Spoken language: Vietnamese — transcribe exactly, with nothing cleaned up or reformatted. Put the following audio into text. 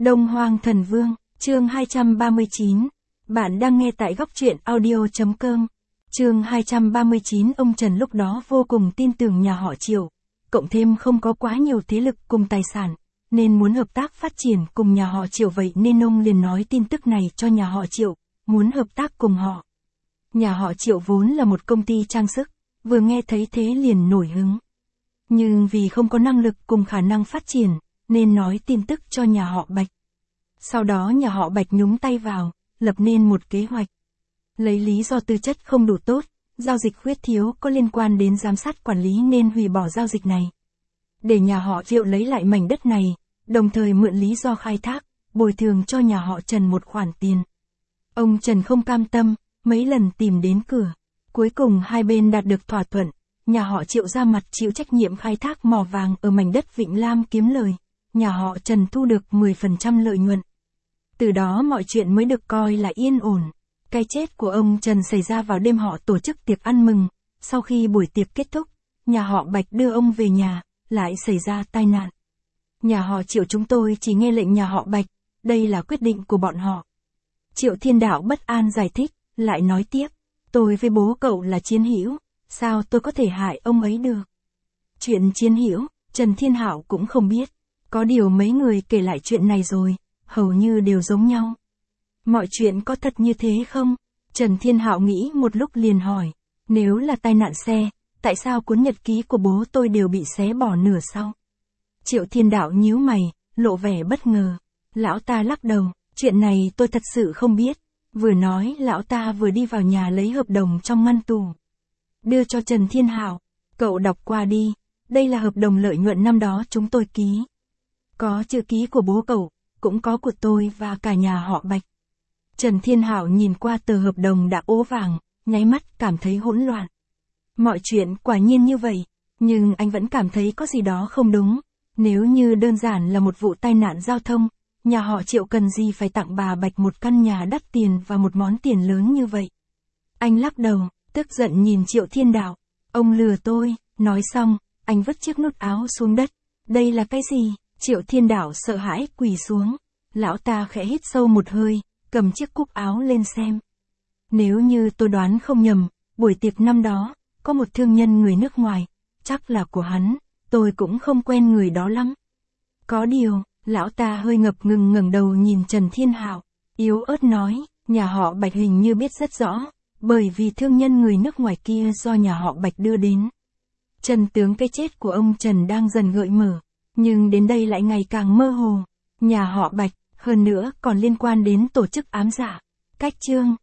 Đông Hoang Thần Vương, chương hai trăm ba mươi chín. Bạn đang nghe tại góc truyện audio chấm com. Chương hai trăm ba mươi chín. Ông Trần lúc đó vô cùng tin tưởng nhà họ Triệu, cộng thêm không có quá nhiều thế lực cùng tài sản, nên muốn hợp tác phát triển cùng nhà họ Triệu, vậy nên ông liền nói tin tức này cho nhà họ Triệu, muốn hợp tác cùng họ. Nhà họ Triệu vốn là một công ty trang sức, vừa nghe thấy thế liền nổi hứng. Nhưng vì không có năng lực cùng khả năng phát triển, nên nói tin tức cho nhà họ Bạch. Sau đó nhà họ Bạch nhúng tay vào, lập nên một kế hoạch. Lấy lý do tư chất không đủ tốt, giao dịch khuyết thiếu có liên quan đến giám sát quản lý nên hủy bỏ giao dịch này. Để nhà họ Triệu lấy lại mảnh đất này, đồng thời mượn lý do khai thác, bồi thường cho nhà họ Trần một khoản tiền. Ông Trần không cam tâm, mấy lần tìm đến cửa. Cuối cùng hai bên đạt được thỏa thuận, nhà họ Triệu ra mặt chịu trách nhiệm khai thác mỏ vàng ở mảnh đất Vịnh Lam kiếm lời. Nhà họ Trần thu được mười phần trăm lợi nhuận. Từ đó mọi chuyện mới được coi là yên ổn. Cái chết của ông Trần xảy ra vào đêm họ tổ chức tiệc ăn mừng. Sau khi buổi tiệc kết thúc, nhà họ Bạch đưa ông về nhà, lại xảy ra tai nạn. Nhà họ Triệu chúng tôi chỉ nghe lệnh nhà họ Bạch, đây là quyết định của bọn họ. Triệu Thiên Đạo bất an giải thích, lại nói tiếp, tôi với bố cậu là chiến hữu, sao tôi có thể hại ông ấy được? Chuyện chiến hữu, Trần Thiên Hạo cũng không biết. Có điều mấy người kể lại chuyện này rồi, hầu như đều giống nhau. Mọi chuyện có thật như thế không? Trần Thiên Hạo nghĩ một lúc liền hỏi, nếu là tai nạn xe, tại sao cuốn nhật ký của bố tôi đều bị xé bỏ nửa sau? Triệu Thiên Đạo nhíu mày, lộ vẻ bất ngờ. Lão ta lắc đầu, chuyện này tôi thật sự không biết. Vừa nói lão ta vừa đi vào nhà lấy hợp đồng trong ngăn tủ. Đưa cho Trần Thiên Hạo, cậu đọc qua đi, đây là hợp đồng lợi nhuận năm đó chúng tôi ký. Có chữ ký của bố cậu, cũng có của tôi và cả nhà họ Bạch. Trần Thiên Hạo nhìn qua tờ hợp đồng đã ố vàng, nháy mắt cảm thấy hỗn loạn. Mọi chuyện quả nhiên như vậy, nhưng anh vẫn cảm thấy có gì đó không đúng. Nếu như đơn giản là một vụ tai nạn giao thông, nhà họ Triệu cần gì phải tặng bà Bạch một căn nhà đắt tiền và một món tiền lớn như vậy. Anh lắc đầu, tức giận nhìn Triệu Thiên Đạo. Ông lừa tôi, nói xong, anh vứt chiếc nút áo xuống đất. Đây là cái gì? Triệu Thiên Đạo sợ hãi quỳ xuống. Lão ta khẽ hít sâu một hơi, cầm chiếc cúc áo lên xem. Nếu như tôi đoán không nhầm, buổi tiệc năm đó, có một thương nhân người nước ngoài, chắc là của hắn, tôi cũng không quen người đó lắm. Có điều, lão ta hơi ngập ngừng ngẩng đầu nhìn Trần Thiên Hạo, yếu ớt nói, nhà họ Bạch hình như biết rất rõ, bởi vì thương nhân người nước ngoài kia do nhà họ Bạch đưa đến. Chân tướng cái chết của ông Trần đang dần gợi mở, nhưng đến đây lại ngày càng mơ hồ. Nhà họ Bạch, hơn nữa còn liên quan đến tổ chức ám dạ. Cách chương